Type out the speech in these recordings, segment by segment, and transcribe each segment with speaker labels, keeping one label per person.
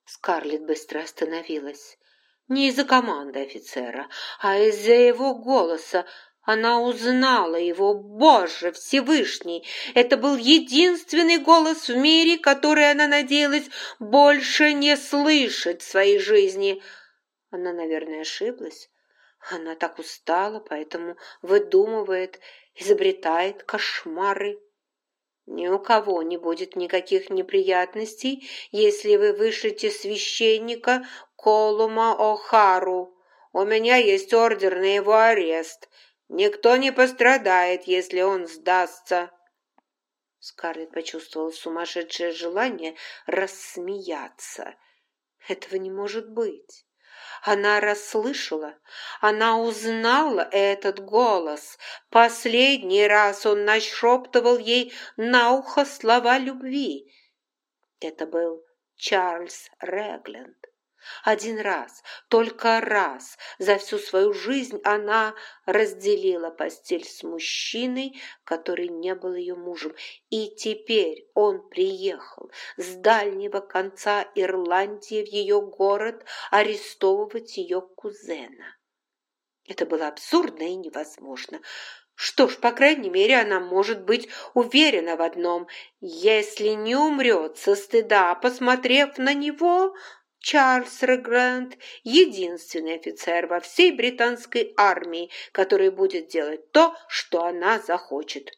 Speaker 1: Скарлетт быстро остановилась. Не из-за команды офицера, а из-за его голоса. Она узнала его. Боже Всевышний! Это был единственный голос в мире, который она надеялась больше не слышать в своей жизни. Она, наверное, ошиблась. Она так устала, поэтому выдумывает, изобретает кошмары. Ни у кого не будет никаких неприятностей, если вы вышлете священника Колума О'Хару. У меня есть ордер на его арест. Никто не пострадает, если он сдастся. Скарлетт почувствовала сумасшедшее желание рассмеяться. Этого не может быть. Она расслышала, она узнала этот голос. Последний раз он нашептывал ей на ухо слова любви. Это был Чарльз Регленд. Один раз, только раз за всю свою жизнь она разделила постель с мужчиной, который не был ее мужем. И теперь он приехал с дальнего конца Ирландии в ее город арестовывать ее кузена. Это было абсурдно и невозможно. Что ж, по крайней мере, она может быть уверена в одном. Если не умрет со стыда, посмотрев на него, Чарльз Регленд – единственный офицер во всей британской армии, который будет делать то, что она захочет.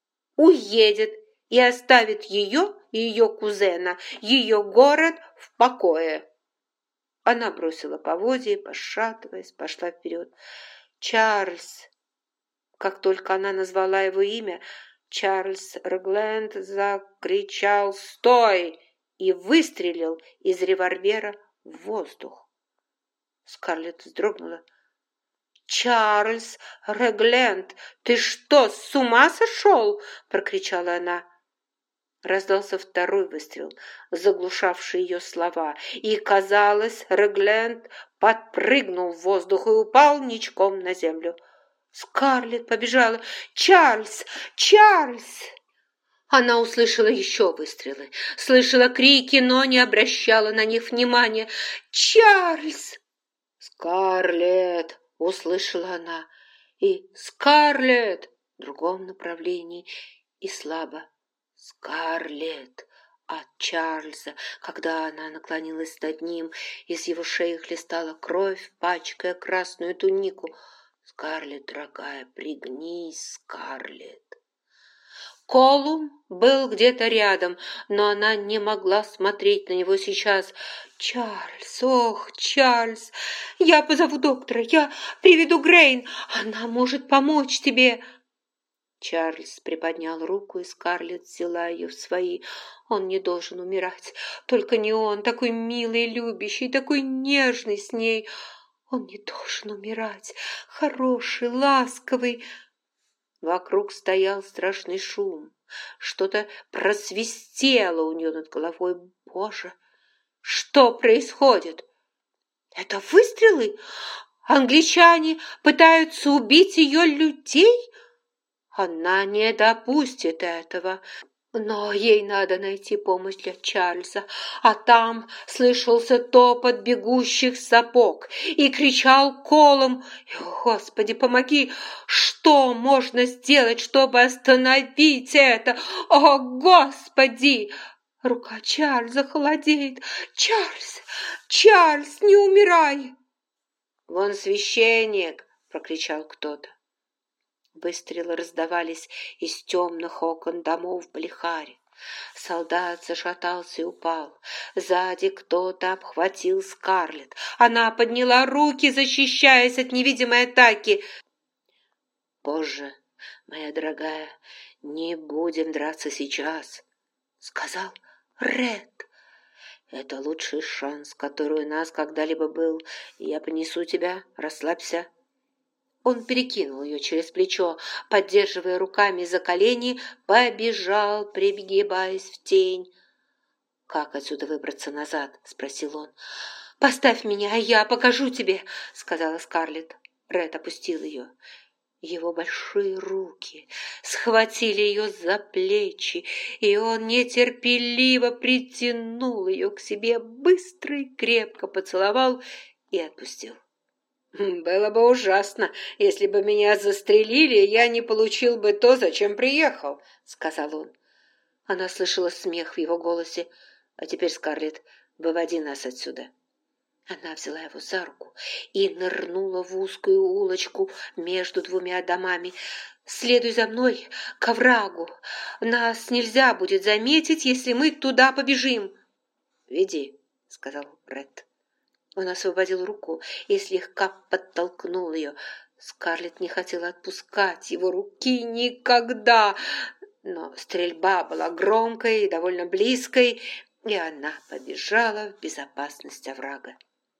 Speaker 1: Уедет и оставит ее и ее кузена, ее город в покое. Она бросила поводья и, пошатываясь, пошла вперед. Чарльз. Как только она назвала его имя, Чарльз Регленд закричал «Стой!» и выстрелил из револьвера в воздух. Скарлетт вздрогнула. «Чарльз Регленд, ты что, с ума сошел?» – прокричала она. Раздался второй выстрел, заглушавший ее слова, и, казалось, Регленд подпрыгнул в воздух и упал ничком на землю. Скарлетт побежала. «Чарльз! Чарльз!» Она услышала еще выстрелы, слышала крики, но не обращала на них внимания. «Чарльз!» «Скарлетт!» — услышала она. И «Скарлетт!» в другом направлении. И слабо «Скарлетт!» от Чарльза. Когда она наклонилась над ним, из его шеи хлестала кровь, пачкая красную тунику. «Скарлетт, дорогая, пригнись, Скарлетт!» Колум был где-то рядом, но она не могла смотреть на него сейчас. «Чарльз, ох, Чарльз, я позову доктора, я приведу Грейн, она может помочь тебе!» Чарльз приподнял руку, и Скарлетт взяла ее в свои. Он не должен умирать, только не он, такой милый, любящий, такой нежный с ней. Он не должен умирать, хороший, ласковый. Вокруг стоял страшный шум. Что-то просвистело у нее над головой. Боже, что происходит? Это выстрелы? Англичане пытаются убить ее людей? Она не допустит этого. Но ей надо найти помощь для Чарльза, а там слышался топот бегущих сапог и кричал Колум: «Господи, помоги! Что можно сделать, чтобы остановить это? О, Господи!» Рука Чарльза холодеет. «Чарльз! Чарльз, не умирай!» «Вон священник!» — прокричал кто-то. Выстрелы раздавались из темных окон домов в Балихаре. Солдат зашатался и упал. Сзади кто-то обхватил Скарлетт. Она подняла руки, защищаясь от невидимой атаки. «Позже, моя дорогая, не будем драться сейчас», — сказал Ред. «Это лучший шанс, который у нас когда-либо был. Я понесу тебя, расслабься». Он перекинул ее через плечо, поддерживая руками за колени, побежал, пригибаясь в тень. «Как отсюда выбраться назад?» — спросил он. «Поставь меня, а я покажу тебе», — сказала Скарлетт. Ред опустил ее. Его большие руки схватили ее за плечи, и он нетерпеливо притянул ее к себе, быстро и крепко поцеловал и отпустил. «Было бы ужасно, если бы меня застрелили, и я не получил бы то, зачем приехал», — сказал он. Она слышала смех в его голосе. «А теперь, Скарлетт, выводи нас отсюда». Она взяла его за руку и нырнула в узкую улочку между двумя домами. «Следуй за мной к оврагу. Нас нельзя будет заметить, если мы туда побежим». «Веди», — сказал Ред. Он освободил руку и слегка подтолкнул ее. Скарлетт не хотела отпускать его руки никогда, но стрельба была громкой и довольно близкой, и она побежала в безопасность оврага.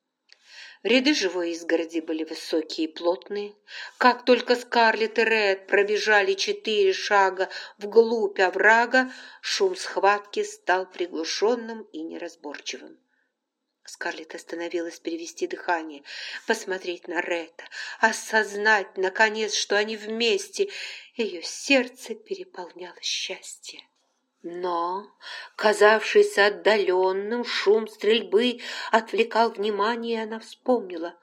Speaker 1: Ряды живой изгороди были высокие и плотные. Как только Скарлетт и Ред пробежали 4 шага вглубь оврага, шум схватки стал приглушенным и неразборчивым. Скарлетт остановилась перевести дыхание, посмотреть на Ретта, осознать, наконец, что они вместе. Ее сердце переполняло счастье. Но, казавшийся отдаленным, шум стрельбы отвлекал внимание, и она вспомнила.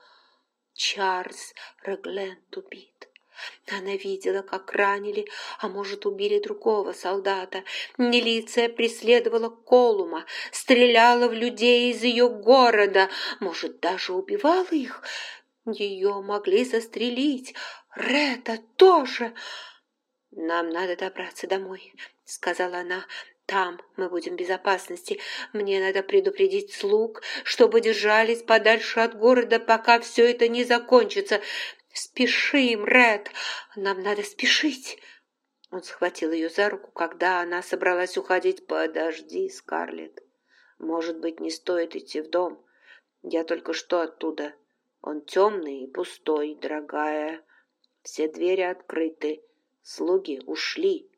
Speaker 1: Чарльз Регленд убит. Она видела, как ранили, а может, убили другого солдата. Милиция преследовала Колума, стреляла в людей из ее города, может, даже убивала их. Ее могли застрелить, Ретта тоже. «Нам надо добраться домой», — сказала она. «Там мы будем в безопасности. Мне надо предупредить слуг, чтобы держались подальше от города, пока все это не закончится. Спешим, Ред, нам надо спешить». Он схватил ее за руку, когда она собралась уходить. «Подожди, Скарлетт. Может быть, не стоит идти в дом. Я только что оттуда. Он темный и пустой, дорогая. Все двери открыты. Слуги ушли».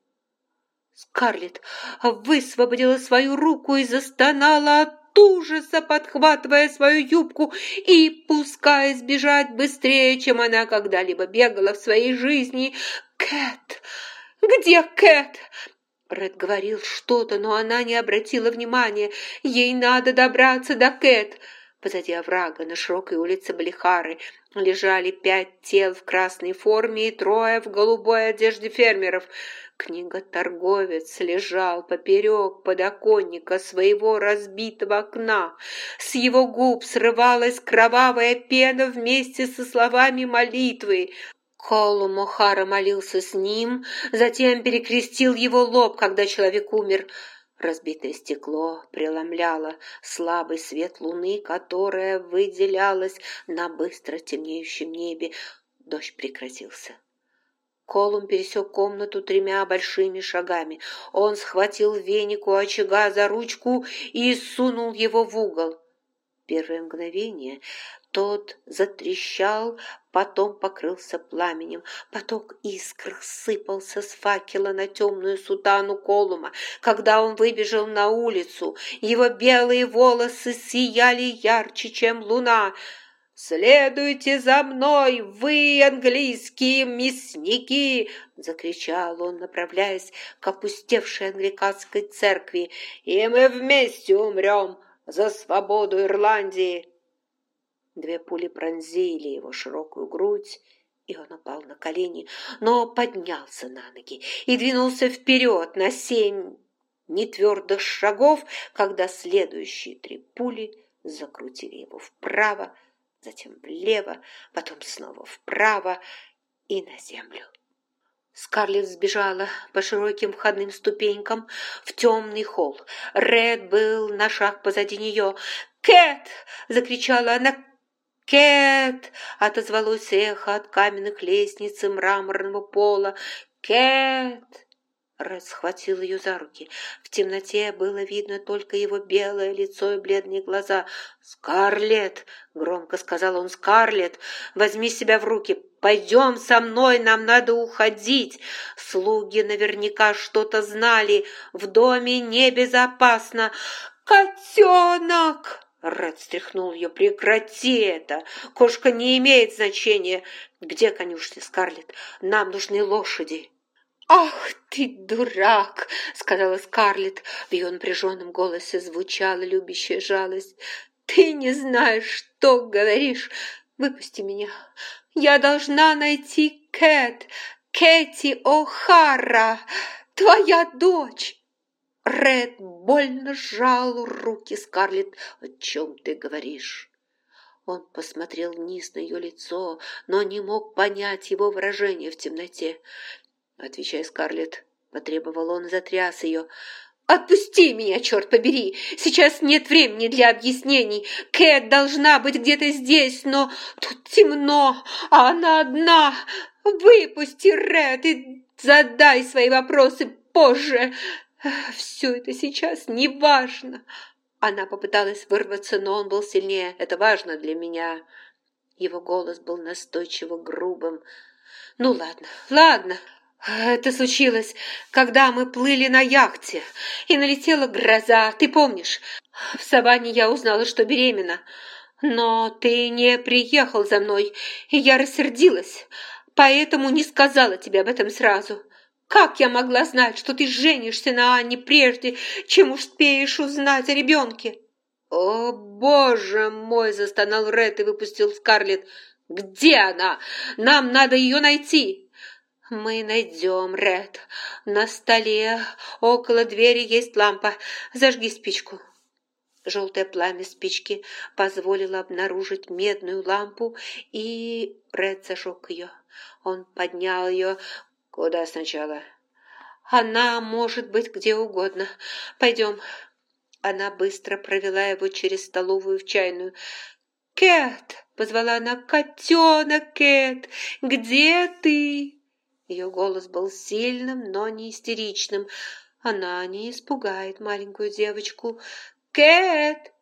Speaker 1: Скарлетт высвободила свою руку и застонала от ужаса, подхватывая свою юбку и пускаясь бежать быстрее, чем она когда-либо бегала в своей жизни. «Кэт! Где Кэт?» Ред говорил что-то, но она не обратила внимания. Ей надо добраться до Кэт. Позади оврага на широкой улице Балихары лежали 5 тел в красной форме и 3 в голубой одежде фермеров. Книготорговец лежал поперек подоконника своего разбитого окна. С его губ срывалась кровавая пена вместе со словами молитвы. Колум О'Хара молился с ним, затем перекрестил его лоб, когда человек умер. Разбитое стекло преломляло слабый свет луны, которая выделялась на быстро темнеющем небе. Дождь прекратился. Колум пересек комнату 3 большими шагами. Он схватил веник у очага за ручку и сунул его в угол. Первое мгновение тот затрещал, потом покрылся пламенем. Поток искр сыпался с факела на темную сутану Колума. Когда он выбежал на улицу, его белые волосы сияли ярче, чем луна. «Следуйте за мной, вы, английские мясники!» — закричал он, направляясь к опустевшей англиканской церкви. «И мы вместе умрем за свободу Ирландии!» 2 пули пронзили его широкую грудь, и он упал на колени, но поднялся на ноги и двинулся вперед на 7 нетвердых шагов, когда следующие 3 пули закрутили его вправо, затем влево, потом снова вправо и на землю. Скарлетт сбежала по широким входным ступенькам в темный холл. Ред был на шаг позади нее. «Кэт!» — закричала она. «Кэт!» — отозвалось эхо от каменных лестниц и мраморного пола. «Кэт!» Ред схватил ее за руки. В темноте было видно только его белое лицо и бледные глаза. «Скарлетт!» — громко сказал он. «Скарлетт, возьми себя в руки! Пойдем со мной, нам надо уходить! Слуги наверняка что-то знали. В доме небезопасно!» «Котенок!» Ред стряхнул ее. «Прекрати это! Кошка не имеет значения! Где конюшня, Скарлетт? Нам нужны лошади!» «Ах ты, дурак!» — сказала Скарлетт. В ее напряженном голосе звучала любящая жалость. «Ты не знаешь, что говоришь. Выпусти меня. Я должна найти Кэти О'Хара, твоя дочь!» Ред больно сжал руки Скарлетт. «О чем ты говоришь?» Он посмотрел вниз на ее лицо, но не мог понять его выражение в темноте. «Отвечай, Скарлетт», — потребовал он и затряс ее. «Отпусти меня, черт побери! Сейчас нет времени для объяснений. Кэт должна быть где-то здесь, но тут темно, а она одна. Выпусти, Ред, и задай свои вопросы позже. Все это сейчас не важно». Она попыталась вырваться, но он был сильнее. «Это важно для меня». Его голос был настойчиво грубым. «Ну ладно, ладно. Это случилось, когда мы плыли на яхте, и налетела гроза, ты помнишь? В саванне я узнала, что беременна. Но ты не приехал за мной, и я рассердилась, поэтому не сказала тебе об этом сразу. Как я могла знать, что ты женишься на Анне прежде, чем успеешь узнать о ребенке?» «О, боже мой!» – застонал Ред и выпустил Скарлетт. «Где она? Нам надо ее найти!» «Мы найдем, Ред. На столе около двери есть лампа. Зажги спичку». Желтое пламя спички позволило обнаружить медную лампу, и Ред зажег ее. Он поднял ее. «Куда сначала?» «Она может быть где угодно. Пойдем». Она быстро провела его через столовую в чайную. «Кэт!» — позвала она. «Котенок Кэт! Где ты?» Ее голос был сильным, но не истеричным. Она не испугает маленькую девочку. «Кэт!»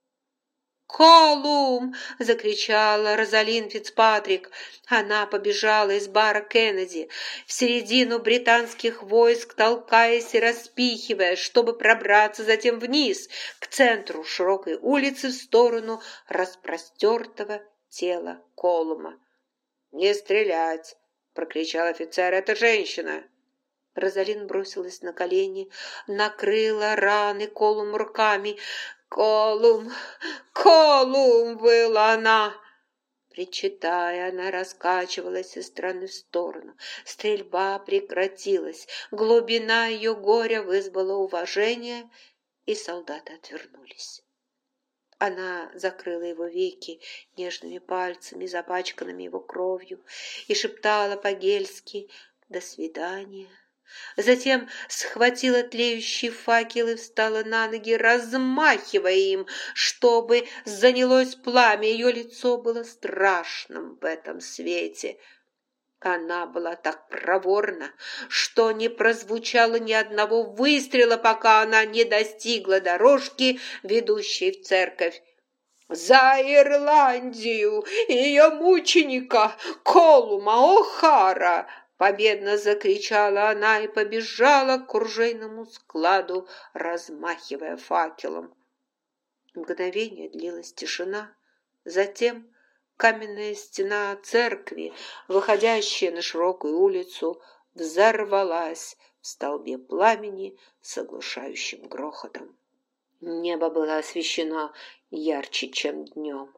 Speaker 1: «Колум!» — закричала Розалин Фицпатрик. Она побежала из бара Кеннеди в середину британских войск, толкаясь и распихивая, чтобы пробраться затем вниз, к центру широкой улицы в сторону распростертого тела Колума. «Не стрелять!» — прокричал офицер. «Это женщина!» Розалин бросилась на колени, накрыла раны Колум руками. «Колум! Колум!» — выла она. Причитая, она раскачивалась из стороны в сторону. Стрельба прекратилась. Глубина ее горя вызвала уважение, и солдаты отвернулись. Она закрыла его веки нежными пальцами, запачканными его кровью, и шептала по-гельски «До свидания». Затем схватила тлеющий факел и встала на ноги, размахивая им, чтобы занялось пламя. Ее лицо было страшным в этом свете. Она была так проворна, что не прозвучало ни одного выстрела, пока она не достигла дорожки, ведущей в церковь. «За Ирландию и ее мученика Колума О'Хара!» Победно закричала она и побежала к оружейному складу, размахивая факелом. Мгновение длилась тишина. Затем каменная стена церкви, выходящая на широкую улицу, взорвалась в столбе пламени с оглушающим грохотом. Небо было освещено ярче, чем днем.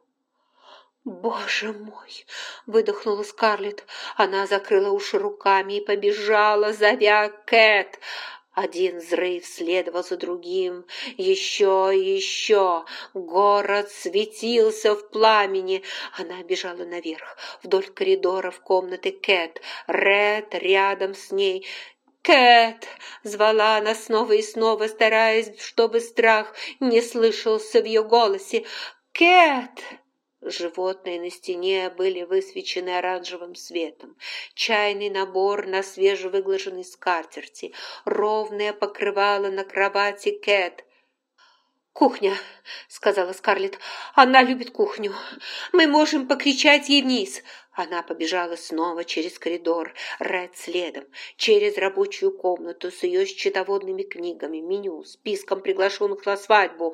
Speaker 1: «Боже мой!» — выдохнула Скарлетт. Она закрыла уши руками и побежала, зовя Кэт. Один взрыв следовал за другим. Еще и еще. Город светился в пламени. Она бежала наверх, вдоль коридора в комнаты Кэт. Ред рядом с ней. «Кэт!» — звала она снова и снова, стараясь, чтобы страх не слышался в ее голосе. «Кэт!» Животные на стене были высвечены оранжевым светом. Чайный набор на свежевыглаженной скатерти, ровное покрывало на кровати Кэт. «Кухня», — сказала Скарлетт. «Она любит кухню. Мы можем покричать ей вниз». Она побежала снова через коридор, Ред следом, через рабочую комнату с ее счетоводными книгами, меню, списком приглашенных на свадьбу.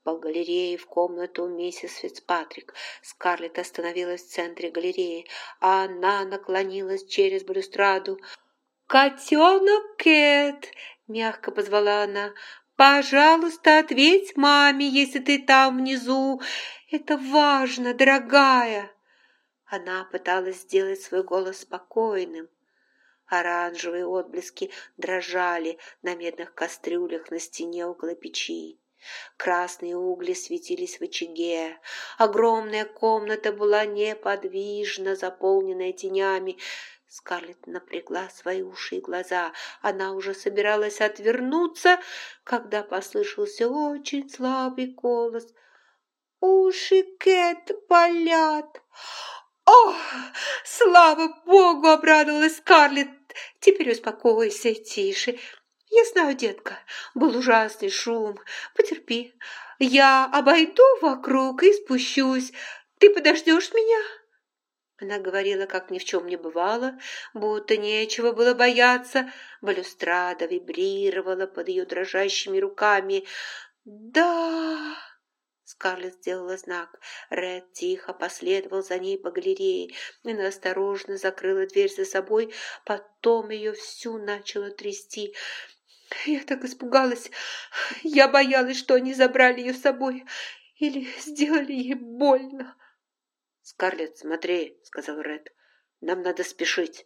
Speaker 1: по галерее в комнату миссис Фицпатрик. Скарлетт остановилась в центре галереи, а она наклонилась через балюстраду. «Котенок Кэт!» – мягко позвала она. «Пожалуйста, ответь маме, если ты там внизу. Это важно, дорогая!» Она пыталась сделать свой голос спокойным. Оранжевые отблески дрожали на медных кастрюлях на стене около печи. Красные угли светились в очаге. Огромная комната была неподвижно заполненная тенями. Скарлетт напрягла свои уши и глаза. Она уже собиралась отвернуться, когда послышался очень слабый голос. «Уши Кэт болят!» «Ох, слава богу!» — обрадовалась Скарлетт. «Теперь успокойся, тише. Я знаю, детка, был ужасный шум. Потерпи. Я обойду вокруг и спущусь. Ты подождешь меня?» Она говорила, как ни в чем не бывало, будто нечего было бояться. Балюстрада вибрировала под ее дрожащими руками. «Да!» Скарлетт сделала знак. Ред тихо последовал за ней по галерее. Она осторожно закрыла дверь за собой, потом ее всю начало трясти. «Я так испугалась. Я боялась, что они забрали ее с собой или сделали ей больно». «Скарлетт, смотри», — сказал Ред, — «нам надо спешить».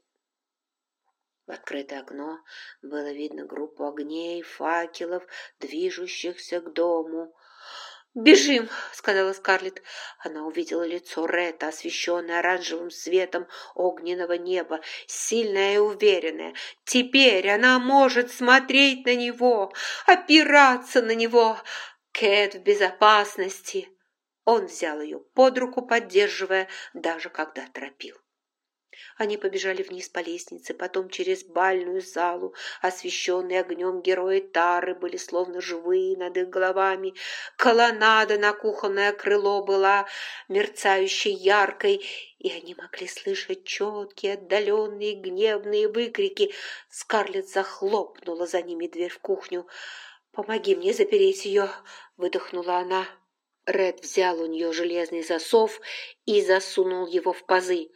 Speaker 1: В открытое окно было видно группу огней, факелов, движущихся к дому. «Бежим!» — сказала Скарлетт. Она увидела лицо Ретта, освещенное оранжевым светом огненного неба, сильное и уверенное. Теперь она может смотреть на него, опираться на него. Кэт в безопасности. Он взял ее под руку, поддерживая, даже когда торопил. Они побежали вниз по лестнице, потом через бальную залу. Освещенные огнем герои Тары были словно живые над их головами. Колоннада на кухонное крыло была мерцающей яркой, и они могли слышать четкие, отдаленные, гневные выкрики. Скарлетт захлопнула за ними дверь в кухню. «Помоги мне запереть ее!» — выдохнула она. Ред взял у нее железный засов и засунул его в пазы.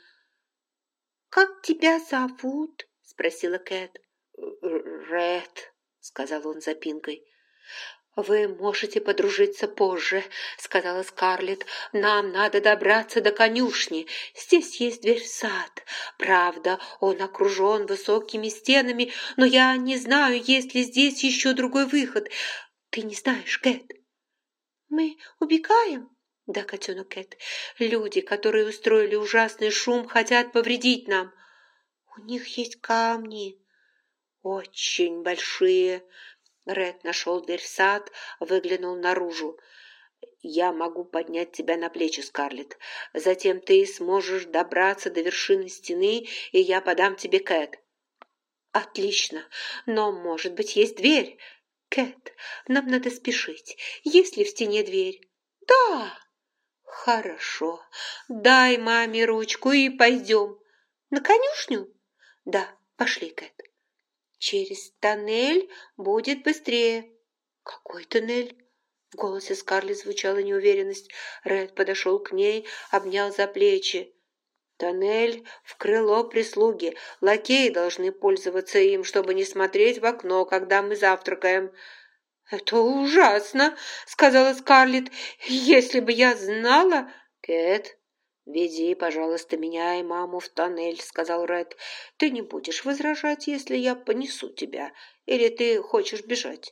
Speaker 1: «Как тебя зовут?» — спросила Кэт. «Ред», — сказал он запинкой. «Вы можете подружиться позже», — сказала Скарлетт. «Нам надо добраться до конюшни. Здесь есть дверь в сад. Правда, он окружен высокими стенами, но я не знаю, есть ли здесь еще другой выход. Ты не знаешь, Кэт?» «Мы убегаем?» «Да, котенок Кэт, люди, которые устроили ужасный шум, хотят повредить нам». «У них есть камни». «Очень большие». Ред нашел дверь в сад, выглянул наружу. «Я могу поднять тебя на плечи, Скарлетт. Затем ты сможешь добраться до вершины стены, и я подам тебе Кэт». «Отлично, но, может быть, есть дверь?» «Кэт, нам надо спешить. Есть ли в стене дверь?» «Да». «Хорошо. Дай маме ручку и пойдем». «На конюшню?» «Да, пошли, Кэт». «Через тоннель будет быстрее». «Какой тоннель?» В голосе Скарлетт звучала неуверенность. Ред подошел к ней, обнял за плечи. «Тоннель в крыло прислуги. Лакеи должны пользоваться им, чтобы не смотреть в окно, когда мы завтракаем». «Это ужасно», — сказала Скарлетт. «Если бы я знала...» «Кэт, веди, пожалуйста, меня и маму в тоннель», — сказал Ред. «Ты не будешь возражать, если я понесу тебя? Или ты хочешь бежать?»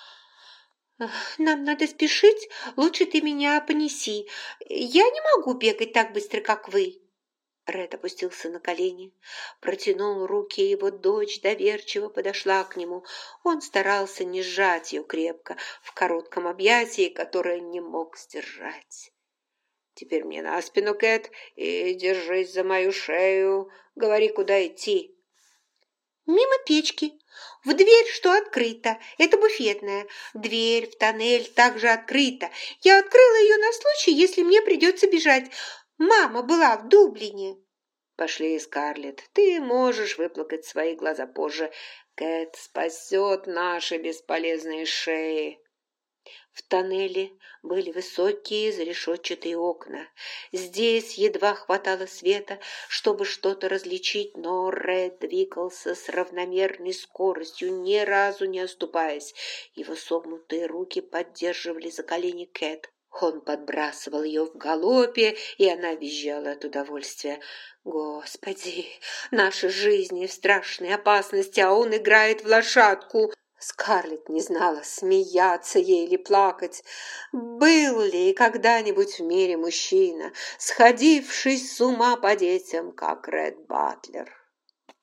Speaker 1: «Нам надо спешить. Лучше ты меня понеси. Я не могу бегать так быстро, как вы». Ред опустился на колени, протянул руки, и его дочь доверчиво подошла к нему. Он старался не сжать ее крепко в коротком объятии, которое не мог сдержать. «Теперь мне на спину, Кэт, и держись за мою шею. Говори, куда идти». «Мимо печки. В дверь, что открыта. Это буфетная. Дверь в тоннель также открыта. Я открыла ее на случай, если мне придется бежать. Мама была в Дублине». «Пошли, Скарлетт, ты можешь выплакать свои глаза позже. Кэт спасет наши бесполезные шеи». В тоннеле были высокие зарешетчатые окна. Здесь едва хватало света, чтобы что-то различить, но Ред двигался с равномерной скоростью, ни разу не оступаясь. Его согнутые руки поддерживали за колени Кэт. Он подбрасывал ее в галопе, и она визжала от удовольствия. «Господи, наши жизни в страшной опасности, а он играет в лошадку!» Скарлетт не знала, смеяться ей или плакать. Был ли когда-нибудь в мире мужчина, сходивший с ума по детям, как Ред Батлер?